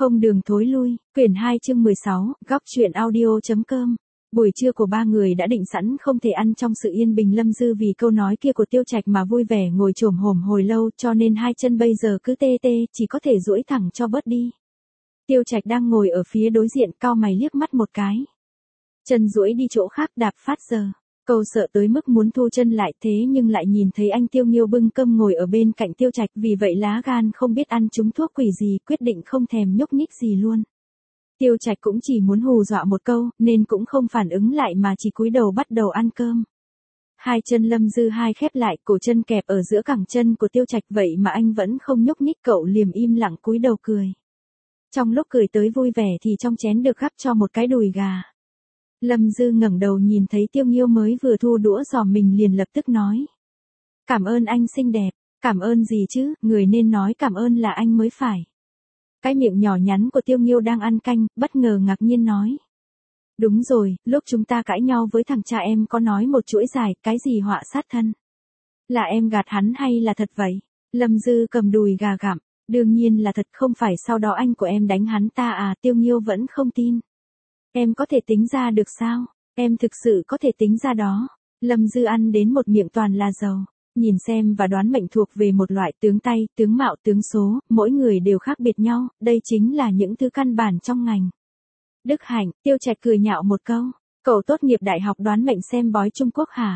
Không đường thối lui, quyển 2 chương 16, góc truyện audio.com. Buổi trưa của ba người đã định sẵn không thể ăn trong sự yên bình. Lâm Dư vì câu nói kia của Tiêu Trạch mà vui vẻ ngồi chồm hổm hồi lâu, cho nên hai chân bây giờ cứ tê tê, chỉ có thể duỗi thẳng cho bớt đi. Tiêu Trạch đang ngồi ở phía đối diện, cau mày liếc mắt một cái. Chân duỗi đi chỗ khác, đạp phát giờ. Câu sợ tới mức muốn thu chân lại, thế nhưng lại nhìn thấy anh Tiêu Nghiêu bưng cơm ngồi ở bên cạnh Tiêu Trạch, vì vậy lá gan không biết ăn trúng thuốc quỷ gì, quyết định không thèm nhúc nhích gì luôn. Tiêu Trạch cũng chỉ muốn hù dọa một câu, nên cũng không phản ứng lại mà chỉ cúi đầu bắt đầu ăn cơm. Hai chân Lâm Dư hai khép lại, cổ chân kẹp ở giữa cẳng chân của Tiêu Trạch, vậy mà anh vẫn không nhúc nhích. Cậu liềm im lặng cúi đầu cười. Trong lúc cười tới vui vẻ thì trong chén được gắp cho một cái đùi gà. Lâm Dư ngẩng đầu nhìn thấy Tiêu Nghiêu mới vừa thu đũa giò mình liền lập tức nói. Cảm ơn anh xinh đẹp. Cảm ơn gì chứ, người nên nói cảm ơn là anh mới phải. Cái miệng nhỏ nhắn của Tiêu Nghiêu đang ăn canh, bất ngờ ngạc nhiên nói. Đúng rồi, lúc chúng ta cãi nhau với thằng cha em có nói một chuỗi dài, cái gì họa sát thân. Là em gạt hắn hay là thật vậy? Lâm Dư cầm đùi gà gặm. Đương nhiên là thật, không phải sau đó anh của em đánh hắn ta à? Tiêu Nghiêu vẫn không tin. Em có thể tính ra được sao? Em thực sự có thể tính ra đó. Lâm Dư ăn đến một miệng toàn là dầu. Nhìn xem và đoán mệnh thuộc về một loại tướng tay, tướng mạo, tướng số, mỗi người đều khác biệt nhau, đây chính là những thứ căn bản trong ngành. Đức hạnh, Tiêu Trạch cười nhạo một câu. Cậu tốt nghiệp đại học đoán mệnh xem bói Trung Quốc hả?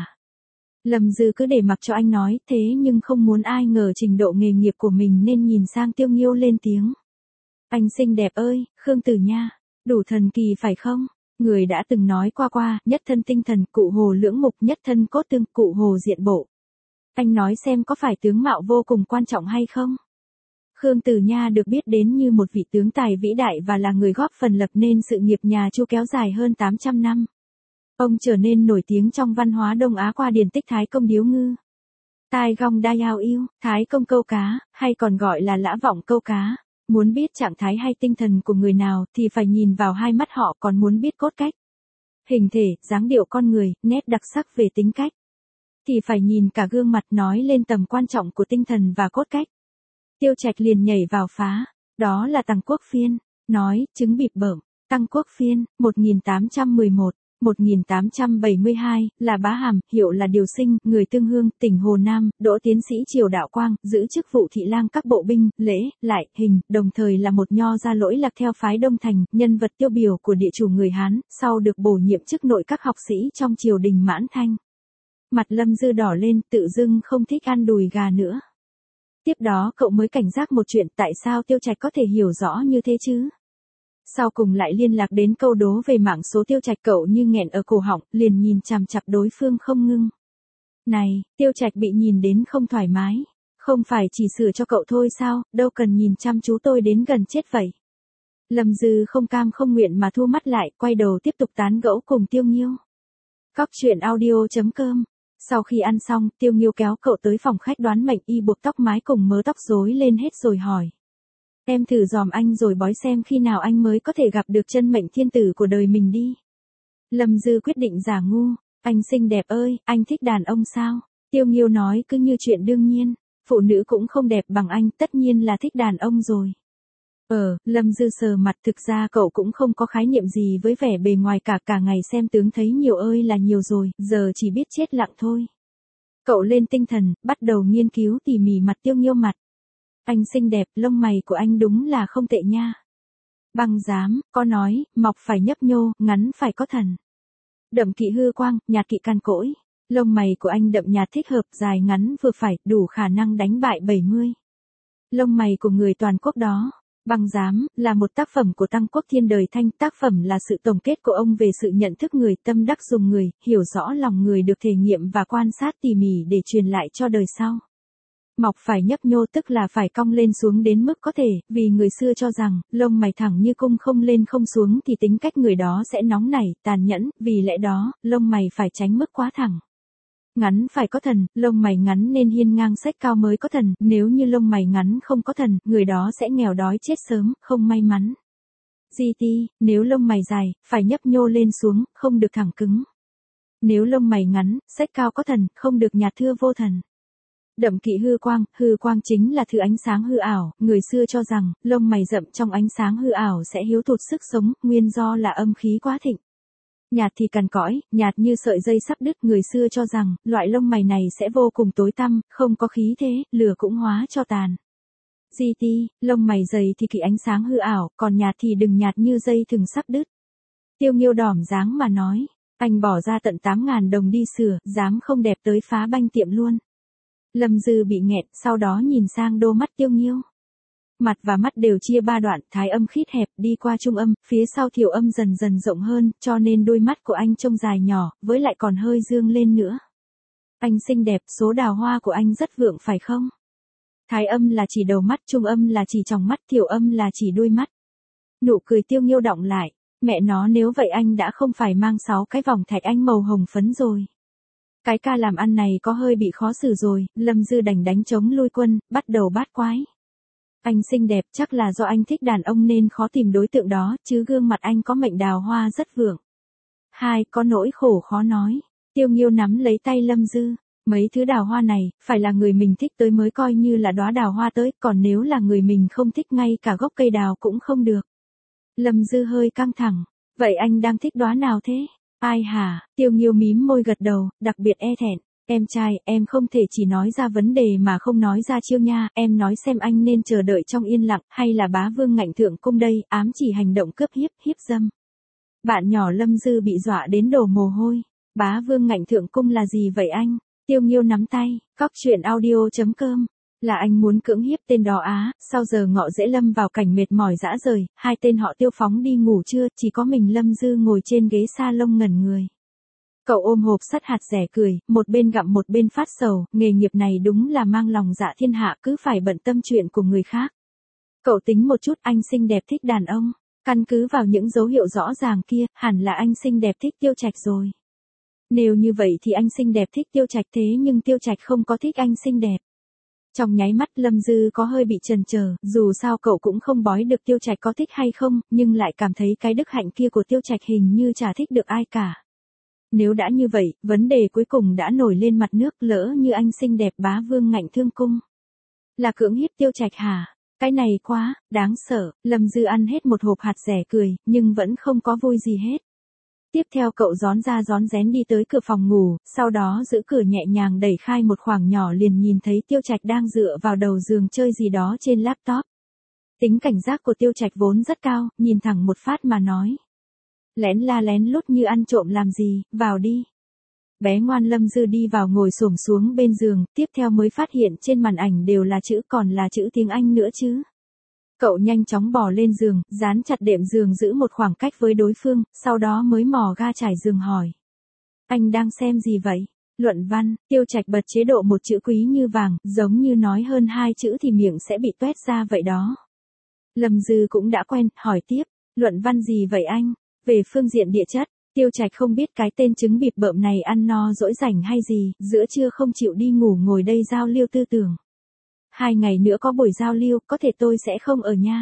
Lâm Dư cứ để mặc cho anh nói, thế nhưng không muốn ai ngờ trình độ nghề nghiệp của mình nên nhìn sang Tiêu Nghiêu lên tiếng. Anh xinh đẹp ơi, Khương Tử Nha. Đủ thần kỳ phải không? Người đã từng nói qua, nhất thân tinh thần, cụ hồ lưỡng mục, nhất thân cốt tương, cụ hồ diện bộ. Anh nói xem có phải tướng mạo vô cùng quan trọng hay không? Khương Tử Nha được biết đến như một vị tướng tài vĩ đại và là người góp phần lập nên sự nghiệp nhà Chu kéo dài hơn 800 năm. Ông trở nên nổi tiếng trong văn hóa Đông Á qua điển tích Thái Công Điếu Ngư. Tai Gong Đa Yao Yêu, Thái Công câu cá, hay còn gọi là Lã Vọng câu cá. Muốn biết trạng thái hay tinh thần của người nào thì phải nhìn vào hai mắt họ, còn muốn biết cốt cách, hình thể, dáng điệu con người, nét đặc sắc về tính cách, thì phải nhìn cả gương mặt, nói lên tầm quan trọng của tinh thần và cốt cách. Tiêu Trạch liền nhảy vào phá, đó là Tăng Quốc Phiên, nói, chứng bịp bợm, Tăng Quốc Phiên, 1811. 1872, là Bá Hàm, hiệu là Điều Sinh, người Tương Hương, tỉnh Hồ Nam, đỗ tiến sĩ triều Đạo Quang, giữ chức vụ thị lang các bộ binh, lễ, lại, hình, đồng thời là một nho gia lỗi lạc theo phái Đông Thành, nhân vật tiêu biểu của địa chủ người Hán, sau được bổ nhiệm chức nội các học sĩ trong triều đình Mãn Thanh. Mặt Lâm Dư đỏ lên, tự dưng không thích ăn đùi gà nữa. Tiếp đó cậu mới cảnh giác một chuyện, tại sao Tiêu Trạch có thể hiểu rõ như thế chứ? Sau cùng lại liên lạc đến câu đố về mạng số. Tiêu Trạch cậu như nghẹn ở cổ họng, liền nhìn chằm chằm đối phương không ngưng. Này, Tiêu Trạch bị nhìn đến không thoải mái. Không phải chỉ sửa cho cậu thôi sao, đâu cần nhìn chăm chú tôi đến gần chết vậy. Lâm Dư không cam không nguyện mà thu mắt lại, quay đầu tiếp tục tán gẫu cùng Tiêu Nghiêu. Góc truyện audio.com. Sau khi ăn xong, Tiêu Nghiêu kéo cậu tới phòng khách đoán mệnh, y buộc tóc mái cùng mớ tóc rối lên hết rồi hỏi. Em thử dòm anh rồi bói xem khi nào anh mới có thể gặp được chân mệnh thiên tử của đời mình đi. Lâm Dư quyết định giả ngu. Anh xinh đẹp ơi, anh thích đàn ông sao? Tiêu Nghiêu nói cứ như chuyện đương nhiên. Phụ nữ cũng không đẹp bằng anh, tất nhiên là thích đàn ông rồi. Lâm Dư sờ mặt, thực ra cậu cũng không có khái niệm gì với vẻ bề ngoài cả ngày xem tướng thấy nhiều ơi là nhiều rồi, giờ chỉ biết chết lặng thôi. Cậu lên tinh thần, bắt đầu nghiên cứu tỉ mỉ mặt Tiêu Nghiêu mặt. Anh xinh đẹp, lông mày của anh đúng là không tệ nha. Băng giám, có nói, mọc phải nhấp nhô, ngắn phải có thần. Đậm kỵ hư quang, nhạt kỵ can cỗi. Lông mày của anh đậm nhạt thích hợp, dài ngắn vừa phải, đủ khả năng đánh bại 70. Lông mày của người toàn quốc đó. Băng giám, là một tác phẩm của Tăng Quốc Thiên đời Thanh, tác phẩm là sự tổng kết của ông về sự nhận thức người, tâm đắc dùng người, hiểu rõ lòng người được thể nghiệm và quan sát tỉ mỉ để truyền lại cho đời sau. Mọc phải nhấp nhô tức là phải cong lên xuống đến mức có thể, vì người xưa cho rằng, lông mày thẳng như cung không lên không xuống thì tính cách người đó sẽ nóng nảy, tàn nhẫn, vì lẽ đó, lông mày phải tránh mức quá thẳng. Ngắn phải có thần, lông mày ngắn nên hiên ngang sách cao mới có thần, nếu như lông mày ngắn không có thần, người đó sẽ nghèo đói chết sớm, không may mắn. GT, nếu lông mày dài, phải nhấp nhô lên xuống, không được thẳng cứng. Nếu lông mày ngắn, sách cao có thần, không được nhạt thưa vô thần. Đậm kỵ hư quang chính là thứ ánh sáng hư ảo, người xưa cho rằng, lông mày rậm trong ánh sáng hư ảo sẽ hiếu tụt sức sống, nguyên do là âm khí quá thịnh. Nhạt thì cằn cõi, nhạt như sợi dây sắp đứt, người xưa cho rằng, loại lông mày này sẽ vô cùng tối tăm, không có khí thế, lửa cũng hóa cho tàn. GT, lông mày dày thì kỵ ánh sáng hư ảo, còn nhạt thì đừng nhạt như dây thừng sắp đứt. Tiêu Nghiêu đỏm dáng mà nói, anh bỏ ra tận 8.000 đồng đi sửa, dám không đẹp tới phá banh tiệm luôn. Lâm Dư bị nghẹn, sau đó nhìn sang đôi mắt Tiêu Nghiêu. Mặt và mắt đều chia ba đoạn, thái âm khít hẹp, đi qua trung âm, phía sau thiểu âm dần dần rộng hơn, cho nên đôi mắt của anh trông dài nhỏ, với lại còn hơi dương lên nữa. Anh xinh đẹp, số đào hoa của anh rất vượng phải không? Thái âm là chỉ đầu mắt, trung âm là chỉ tròng mắt, thiểu âm là chỉ đuôi mắt. Nụ cười Tiêu Nghiêu đọng lại, mẹ nó nếu vậy anh đã không phải mang 6 cái vòng thạch anh màu hồng phấn rồi. Cái ca làm ăn này có hơi bị khó xử rồi, Lâm Dư đành đánh trống lui quân, bắt đầu bát quái. Anh xinh đẹp chắc là do anh thích đàn ông nên khó tìm đối tượng đó, chứ gương mặt anh có mệnh đào hoa rất vượng. 2. Có nỗi khổ khó nói. Tiêu Nghiêu nắm lấy tay Lâm Dư. Mấy thứ đào hoa này, phải là người mình thích tới mới coi như là đóa đào hoa tới, còn nếu là người mình không thích ngay cả gốc cây đào cũng không được. Lâm Dư hơi căng thẳng. Vậy anh đang thích đóa nào thế? Ai hả? Tiêu Nghiêu mím môi gật đầu, đặc biệt e thẹn. Em trai, em không thể chỉ nói ra vấn đề mà không nói ra chiêu nha, em nói xem anh nên chờ đợi trong yên lặng, hay là bá vương ngạnh thượng cung đây, ám chỉ hành động cướp hiếp dâm. Bạn nhỏ Lâm Dư bị dọa đến đổ mồ hôi. Bá vương ngạnh thượng cung là gì vậy anh? Tiêu Nghiêu nắm tay, cóc truyện audio.com. Là anh muốn cưỡng hiếp tên đó á, sau giờ ngọ dễ lâm vào cảnh mệt mỏi dã rời, hai tên họ Tiêu phóng đi ngủ trưa, chỉ có mình Lâm Dư ngồi trên ghế salon ngẩn người. Cậu ôm hộp sắt hạt rẻ cười, một bên gặm một bên phát sầu, nghề nghiệp này đúng là mang lòng dạ thiên hạ, cứ phải bận tâm chuyện của người khác. Cậu tính một chút, anh xinh đẹp thích đàn ông, căn cứ vào những dấu hiệu rõ ràng kia, hẳn là anh xinh đẹp thích Tiêu Trạch rồi. Nếu như vậy thì anh xinh đẹp thích Tiêu Trạch, thế nhưng Tiêu Trạch không có thích anh xinh đẹp. Trong nháy mắt Lâm Dư có hơi bị chần chờ, dù sao cậu cũng không bói được Tiêu Trạch có thích hay không, nhưng lại cảm thấy cái đức hạnh kia của Tiêu Trạch hình như chả thích được ai cả. Nếu đã như vậy, vấn đề cuối cùng đã nổi lên mặt nước, lỡ như anh xinh đẹp bá vương ngạnh thương cung. Là cưỡng hiếp Tiêu Trạch hả? Cái này quá, đáng sợ, Lâm Dư ăn hết một hộp hạt rẻ cười, nhưng vẫn không có vui gì hết. Tiếp theo cậu rón ra rón rén đi tới cửa phòng ngủ, sau đó giữ cửa nhẹ nhàng đẩy khai một khoảng nhỏ liền nhìn thấy Tiêu Trạch đang dựa vào đầu giường chơi gì đó trên laptop. Tính cảnh giác của Tiêu Trạch vốn rất cao, nhìn thẳng một phát mà nói. Lén la lén lút như ăn trộm làm gì, vào đi. Bé ngoan Lâm Dư đi vào ngồi xổm xuống bên giường, tiếp theo mới phát hiện trên màn ảnh đều là chữ, còn là chữ tiếng Anh nữa chứ. Cậu nhanh chóng bò lên giường, dán chặt đệm giường giữ một khoảng cách với đối phương, sau đó mới mò ga trải giường hỏi. Anh đang xem gì vậy? Luận văn, Tiêu Trạch bật chế độ một chữ quý như vàng, giống như nói hơn 2 chữ thì miệng sẽ bị toét ra vậy đó. Lâm Dư cũng đã quen, hỏi tiếp, luận văn gì vậy anh? Về phương diện địa chất, Tiêu Trạch không biết cái tên trứng bịp bợm này ăn no dỗi rảnh hay gì, giữa trưa không chịu đi ngủ ngồi đây giao lưu tư tưởng. 2 ngày nữa có buổi giao lưu, có thể tôi sẽ không ở nha.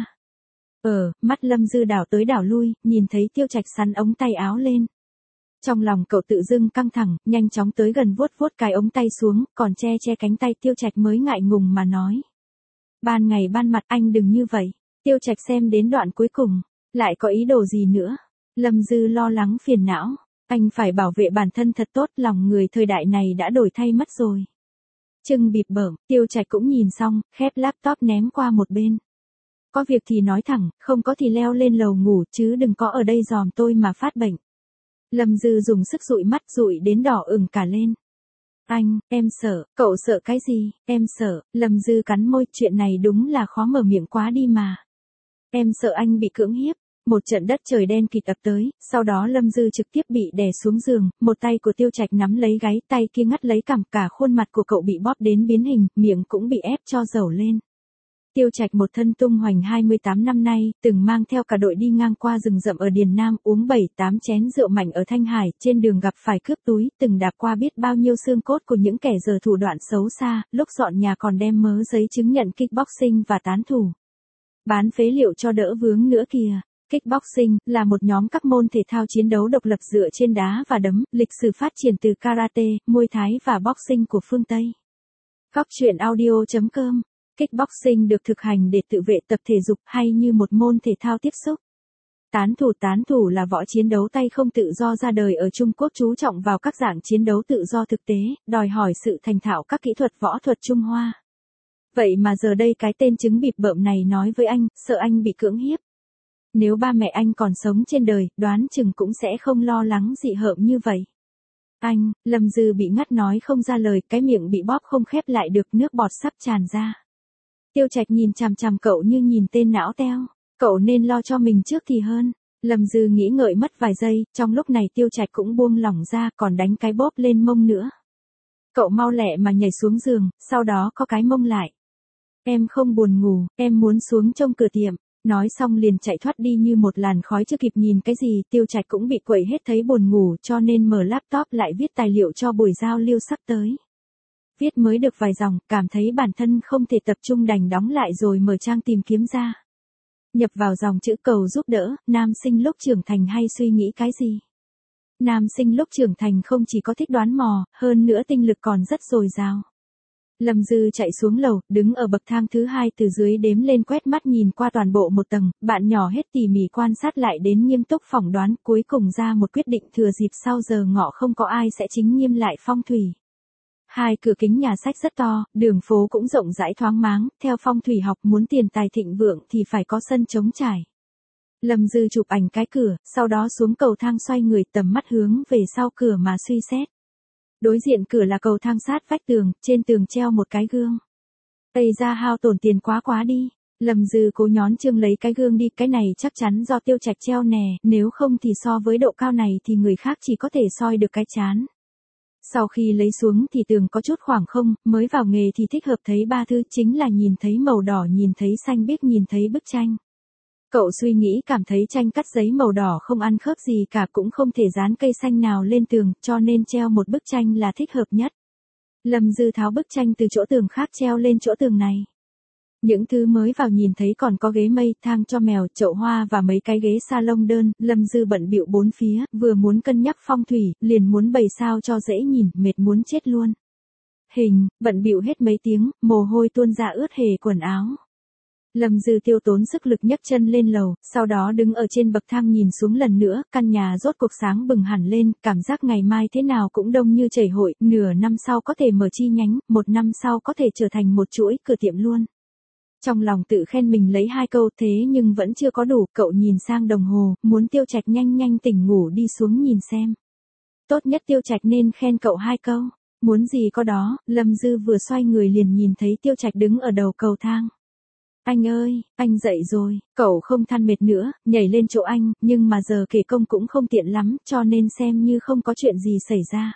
Mắt Lâm Dư đảo tới đảo lui, nhìn thấy Tiêu Trạch sắn ống tay áo lên. Trong lòng cậu tự dưng căng thẳng, nhanh chóng tới gần vuốt vuốt cái ống tay xuống, còn che cánh tay Tiêu Trạch mới ngại ngùng mà nói. Ban ngày ban mặt anh đừng như vậy. Tiêu Trạch xem đến đoạn cuối cùng, lại có ý đồ gì nữa. Lâm Dư lo lắng phiền não, anh phải bảo vệ bản thân thật tốt, lòng người thời đại này đã đổi thay mất rồi. Trưng bịp bợm, Tiêu Trạch cũng nhìn xong, khép laptop ném qua một bên. Có việc thì nói thẳng, không có thì leo lên lầu ngủ chứ đừng có ở đây dòm tôi mà phát bệnh. Lâm Dư dùng sức dụi mắt dụi đến đỏ ửng cả lên. Anh, em sợ, cậu sợ cái gì, em sợ, Lâm Dư cắn môi, chuyện này đúng là khó mở miệng quá đi mà. Em sợ anh bị cưỡng hiếp. Một trận đất trời đen kịt ập tới, sau đó Lâm Dư trực tiếp bị đè xuống giường, một tay của Tiêu Trạch nắm lấy gáy, tay kia ngắt lấy cằm, cả khuôn mặt của cậu bị bóp đến biến hình, miệng cũng bị ép cho dầu lên. Tiêu Trạch một thân tung hoành 28 năm nay, từng mang theo cả đội đi ngang qua rừng rậm ở Điền Nam, uống 7-8 chén rượu mạnh ở Thanh Hải, trên đường gặp phải cướp túi, từng đạp qua biết bao nhiêu xương cốt của những kẻ giở thủ đoạn xấu xa, lúc dọn nhà còn đem mớ giấy chứng nhận kickboxing và tán thủ. Bán phế liệu cho đỡ vướng nữa kìa. Kickboxing là một nhóm các môn thể thao chiến đấu độc lập dựa trên đá và đấm, lịch sử phát triển từ karate, muay thái và boxing của phương Tây. Góc truyện audio.com. Kickboxing được thực hành để tự vệ tập thể dục hay như một môn thể thao tiếp xúc. Tán thủ là võ chiến đấu tay không tự do ra đời ở Trung Quốc, chú trọng vào các dạng chiến đấu tự do thực tế, đòi hỏi sự thành thạo các kỹ thuật võ thuật Trung Hoa. Vậy mà giờ đây cái tên trứng bịp bợm này nói với anh, sợ anh bị cưỡng hiếp. Nếu ba mẹ anh còn sống trên đời, đoán chừng cũng sẽ không lo lắng dị hợm như vậy. Anh, Lâm Dư bị ngắt nói không ra lời, cái miệng bị bóp không khép lại được, nước bọt sắp tràn ra. Tiêu Trạch nhìn chằm chằm cậu như nhìn tên não teo. Cậu nên lo cho mình trước thì hơn. Lâm Dư nghĩ ngợi mất vài giây, trong lúc này Tiêu Trạch cũng buông lỏng ra, còn đánh cái bóp lên mông nữa. Cậu mau lẹ mà nhảy xuống giường, sau đó có cái mông lại. Em không buồn ngủ, em muốn xuống trông cửa tiệm. Nói xong liền chạy thoát đi như một làn khói, chưa kịp nhìn cái gì, Tiêu Trạch cũng bị quậy hết thấy buồn ngủ, cho nên mở laptop lại viết tài liệu cho buổi giao lưu sắp tới. Viết mới được vài dòng, cảm thấy bản thân không thể tập trung đành đóng lại rồi mở trang tìm kiếm ra. Nhập vào dòng chữ cầu giúp đỡ, nam sinh lúc trưởng thành hay suy nghĩ cái gì? Nam sinh lúc trưởng thành không chỉ có thích đoán mò, hơn nữa tinh lực còn rất dồi dào. Lâm Dư chạy xuống lầu, đứng ở bậc thang thứ 2 từ dưới đếm lên, quét mắt nhìn qua toàn bộ một tầng, bạn nhỏ hết tỉ mỉ quan sát lại đến nghiêm túc phỏng đoán, cuối cùng ra một quyết định thừa dịp sau giờ ngọ không có ai sẽ chính nghiêm lại phong thủy. 2 cửa kính nhà sách rất to, đường phố cũng rộng rãi thoáng máng, theo phong thủy học muốn tiền tài thịnh vượng thì phải có sân trống trải. Lâm Dư chụp ảnh cái cửa, sau đó xuống cầu thang xoay người, tầm mắt hướng về sau cửa mà suy xét. Đối diện cửa là cầu thang sát vách tường, trên tường treo một cái gương. Tây ra hao tổn tiền quá đi. Lâm Dư cố nhón chương lấy cái gương đi, cái này chắc chắn do Tiêu Trạch treo nè, nếu không thì so với độ cao này thì người khác chỉ có thể soi được cái trán. Sau khi lấy xuống thì tường có chút khoảng không, mới vào nghề thì thích hợp thấy 3 thứ, chính là nhìn thấy màu đỏ, nhìn thấy xanh biếc, nhìn thấy bức tranh. Cậu suy nghĩ cảm thấy tranh cắt giấy màu đỏ không ăn khớp gì cả, cũng không thể dán cây xanh nào lên tường, cho nên treo một bức tranh là thích hợp nhất. Lâm Dư tháo bức tranh từ chỗ tường khác treo lên chỗ tường này. Những thứ mới vào nhìn thấy còn có ghế mây, thang cho mèo, chậu hoa và mấy cái ghế salon đơn. Lâm Dư bận bịu bốn phía, vừa muốn cân nhắc phong thủy, liền muốn bày sao cho dễ nhìn, mệt muốn chết luôn. Bận bịu hết mấy tiếng, mồ hôi tuôn ra ướt hề quần áo. Lâm Dư tiêu tốn sức lực nhấc chân lên lầu, sau đó đứng ở trên bậc thang nhìn xuống lần nữa, căn nhà rốt cuộc sáng bừng hẳn lên, cảm giác ngày mai thế nào cũng đông như chảy hội, nửa năm sau có thể mở chi nhánh, 1 năm sau có thể trở thành một chuỗi cửa tiệm luôn. Trong lòng tự khen mình lấy 2 câu, thế nhưng vẫn chưa có đủ, cậu nhìn sang đồng hồ, muốn Tiêu Trạch nhanh tỉnh ngủ đi xuống nhìn xem. Tốt nhất Tiêu Trạch nên khen cậu 2 câu, muốn gì có đó. Lâm Dư vừa xoay người liền nhìn thấy Tiêu Trạch đứng ở đầu cầu thang. Anh ơi, anh dậy rồi. Cậu không than mệt nữa, nhảy lên chỗ anh, nhưng mà giờ kể công cũng không tiện lắm, cho nên xem như không có chuyện gì xảy ra.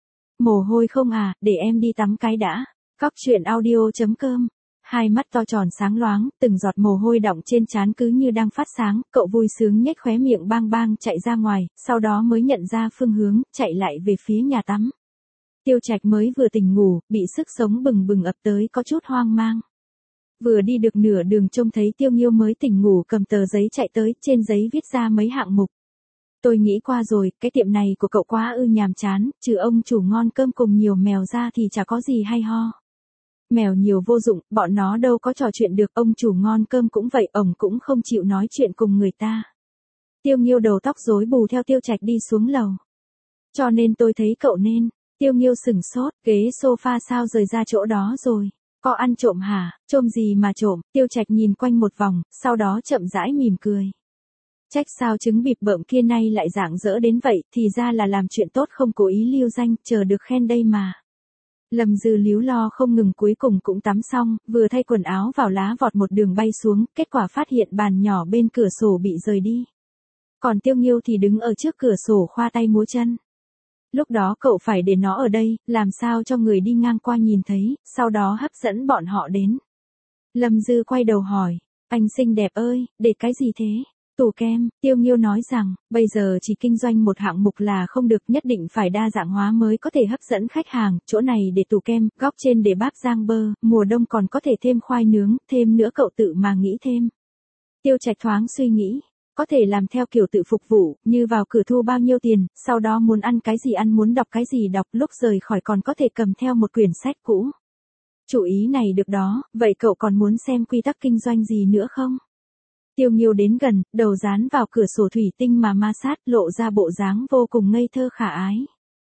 Mồ hôi không à, để em đi tắm cái đã. Góc truyện audio.com. 2 mắt to tròn sáng loáng, từng giọt mồ hôi đọng trên trán cứ như đang phát sáng, cậu vui sướng nhếch khóe miệng bang chạy ra ngoài, sau đó mới nhận ra phương hướng, chạy lại về phía nhà tắm. Tiêu Trạch mới vừa tỉnh ngủ, bị sức sống bừng ập tới, có chút hoang mang. Vừa đi được nửa đường trông thấy Tiêu Nghiêu mới tỉnh ngủ cầm tờ giấy chạy tới, trên giấy viết ra mấy hạng mục. Tôi nghĩ qua rồi, cái tiệm này của cậu quá nhàm chán, trừ ông chủ ngon cơm cùng nhiều mèo ra thì chả có gì hay ho. Mèo nhiều vô dụng, bọn nó đâu có trò chuyện được, ông chủ ngon cơm cũng vậy, ổng cũng không chịu nói chuyện cùng người ta. Tiêu Nghiêu đầu tóc rối bù theo Tiêu Trạch đi xuống lầu. Cho nên tôi thấy cậu nên. Tiêu Nghiêu sửng sốt, ghế sofa sao rời ra chỗ đó rồi? Có ăn trộm hả? Trộm gì mà trộm? Tiêu Trạch nhìn quanh một vòng, sau đó chậm rãi mỉm cười. Trách sao trứng bịp bợm kia nay lại rạng rỡ đến vậy, thì ra là làm chuyện tốt không cố ý lưu danh, chờ được khen đây mà. Lâm Dư líu lo không ngừng, cuối cùng cũng tắm xong, vừa thay quần áo vào lá vọt một đường bay xuống, kết quả phát hiện bàn nhỏ bên cửa sổ bị rời đi. Còn Tiêu Nghiêu thì đứng ở trước cửa sổ khoa tay múa chân. Lúc đó cậu phải để nó ở đây, làm sao cho người đi ngang qua nhìn thấy, sau đó hấp dẫn bọn họ đến. Lâm Dư quay đầu hỏi, anh xinh đẹp ơi, để cái gì thế? Tủ kem. Tiêu Nghiêu nói rằng, bây giờ chỉ kinh doanh một hạng mục là không được, nhất định phải đa dạng hóa mới có thể hấp dẫn khách hàng, chỗ này để tủ kem, góc trên để bát rang bơ, mùa đông còn có thể thêm khoai nướng, thêm nữa cậu tự mà nghĩ thêm. Tiêu Trạch thoáng suy nghĩ. Có thể làm theo kiểu tự phục vụ, như vào cửa thu bao nhiêu tiền, sau đó muốn ăn cái gì ăn, muốn đọc cái gì đọc, lúc rời khỏi còn có thể cầm theo một quyển sách cũ. Chủ ý này được đó, vậy cậu còn muốn xem quy tắc kinh doanh gì nữa không? Tiêu Nghiêu đến gần, đầu dán vào cửa sổ thủy tinh mà ma sát, lộ ra bộ dáng vô cùng ngây thơ khả ái.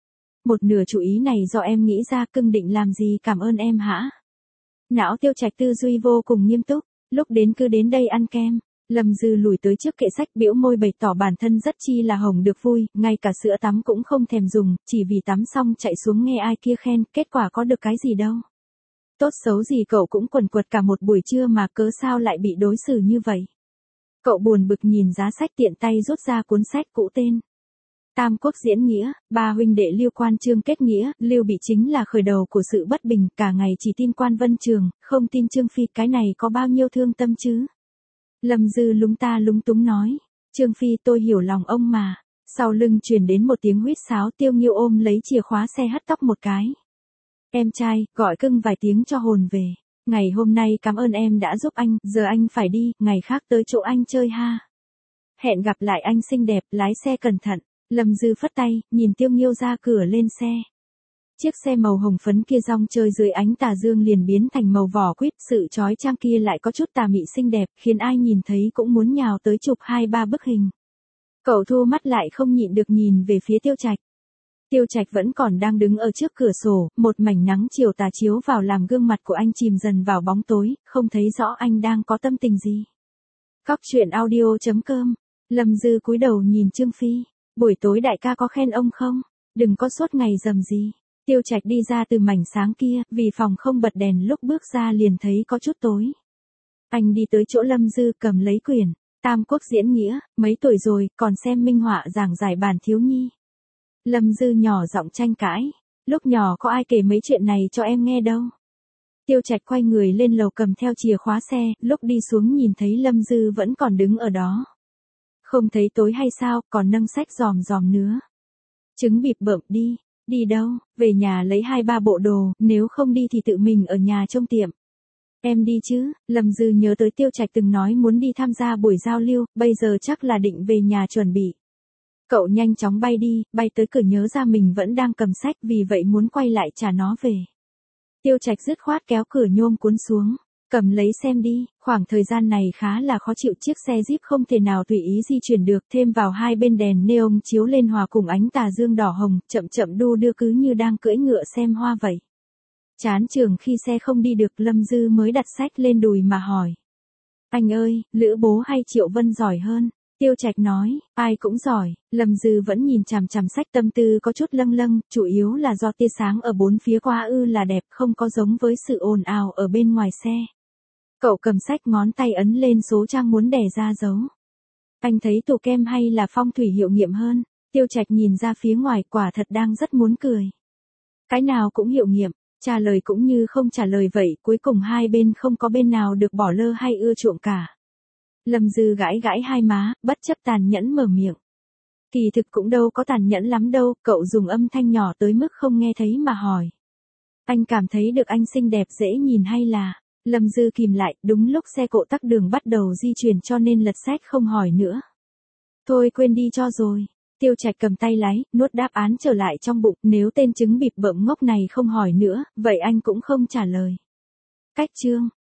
Một nửa chủ ý này do em nghĩ ra, cưng định làm gì cảm ơn em hả? Não Tiêu Trạch tư duy vô cùng nghiêm túc, lúc đến cứ đến đây ăn kem. Lâm Dư lùi tới trước kệ sách bĩu môi bày tỏ bản thân rất chi là hồng được vui, ngay cả sữa tắm cũng không thèm dùng, chỉ vì tắm xong chạy xuống nghe ai kia khen, kết quả có được cái gì đâu. Tốt xấu gì cậu cũng quần quật cả một buổi trưa mà cớ sao lại bị đối xử như vậy. Cậu buồn bực nhìn giá sách tiện tay rút ra cuốn sách cũ tên Tam Quốc diễn nghĩa, ba huynh đệ Lưu Quan Trương kết nghĩa, Lưu Bị chính là khởi đầu của sự bất bình, cả ngày chỉ tin Quan Vân Trường, không tin Trương Phi, cái này có bao nhiêu thương tâm chứ? Lâm Dư lúng ta lúng túng nói, Trương Phi tôi hiểu lòng ông mà. Sau lưng truyền đến một tiếng huýt sáo, Tiêu Nghiêu ôm lấy chìa khóa xe hất tóc một cái. Em trai, gọi cưng vài tiếng cho hồn về. Ngày hôm nay cảm ơn em đã giúp anh, giờ anh phải đi, ngày khác tới chỗ anh chơi ha. Hẹn gặp lại anh xinh đẹp, lái xe cẩn thận. Lâm Dư phất tay, nhìn Tiêu Nghiêu ra cửa lên xe. Chiếc xe màu hồng phấn kia rong chơi dưới ánh tà dương liền biến thành màu vỏ quýt, sự chói chang kia lại có chút tà mị xinh đẹp, khiến ai nhìn thấy cũng muốn nhào tới chụp 2-3 bức hình. Cậu thu mắt lại không nhịn được nhìn về phía Tiêu Trạch. Tiêu Trạch vẫn còn đang đứng ở trước cửa sổ, một mảnh nắng chiều tà chiếu vào làm gương mặt của anh chìm dần vào bóng tối, không thấy rõ anh đang có tâm tình gì. Cóc truyện audio.com. Lâm Dư cúi đầu nhìn Trương Phi. Buổi tối đại ca có khen ông không? Đừng có suốt ngày rầm gì. Tiêu Trạch đi ra từ mảnh sáng kia, vì phòng không bật đèn lúc bước ra liền thấy có chút tối. Anh đi tới chỗ Lâm Dư cầm lấy quyển Tam Quốc diễn nghĩa, mấy tuổi rồi, còn xem minh họa giảng giải bản thiếu nhi. Lâm Dư nhỏ giọng tranh cãi, lúc nhỏ có ai kể mấy chuyện này cho em nghe đâu. Tiêu Trạch quay người lên lầu cầm theo chìa khóa xe, lúc đi xuống nhìn thấy Lâm Dư vẫn còn đứng ở đó. Không thấy tối hay sao, còn nâng sách giòm giòm nữa. Trứng bịp bợm đi. Đi đâu, về nhà lấy 2-3 bộ đồ, nếu không đi thì tự mình ở nhà trông tiệm. Em đi chứ, Lâm Dư nhớ tới Tiêu Trạch từng nói muốn đi tham gia buổi giao lưu, bây giờ chắc là định về nhà chuẩn bị. Cậu nhanh chóng bay đi, bay tới cửa nhớ ra mình vẫn đang cầm sách, vì vậy muốn quay lại trả nó về. Tiêu Trạch dứt khoát kéo cửa nhôm cuốn xuống. Cầm lấy xem đi, khoảng thời gian này khá là khó chịu, chiếc xe Jeep không thể nào tùy ý di chuyển được, thêm vào hai bên đèn neon chiếu lên hòa cùng ánh tà dương đỏ hồng, chậm chậm đu đưa cứ như đang cưỡi ngựa xem hoa vậy. Chán trường khi xe không đi được, Lâm Dư mới đặt sách lên đùi mà hỏi. Anh ơi, Lữ Bố hay Triệu Vân giỏi hơn? Tiêu Trạch nói, ai cũng giỏi. Lâm Dư vẫn nhìn chằm chằm sách, tâm tư có chút lâng lâng, chủ yếu là do tia sáng ở bốn phía quá là đẹp, không có giống với sự ồn ào ở bên ngoài xe. Cậu cầm sách, ngón tay ấn lên số trang muốn đè ra dấu. Anh thấy tủ kem hay là phong thủy hiệu nghiệm hơn? Tiêu Trạch nhìn ra phía ngoài, quả thật đang rất muốn cười. Cái nào cũng hiệu nghiệm, trả lời cũng như không trả lời vậy, cuối cùng hai bên không có bên nào được bỏ lơ hay ưa chuộng cả. Lâm Dư gãi gãi hai má, bất chấp tàn nhẫn mở miệng. Kỳ thực cũng đâu có tàn nhẫn lắm đâu, cậu dùng âm thanh nhỏ tới mức không nghe thấy mà hỏi. Anh cảm thấy được anh xinh đẹp dễ nhìn hay là... Lâm Dư kìm lại, đúng lúc xe cộ tắc đường bắt đầu di chuyển cho nên lật xét không hỏi nữa. Thôi quên đi cho rồi. Tiêu Trạch cầm tay lái, nuốt đáp án trở lại trong bụng, nếu tên trứng bịp bợm ngốc này không hỏi nữa, vậy anh cũng không trả lời. Cách chương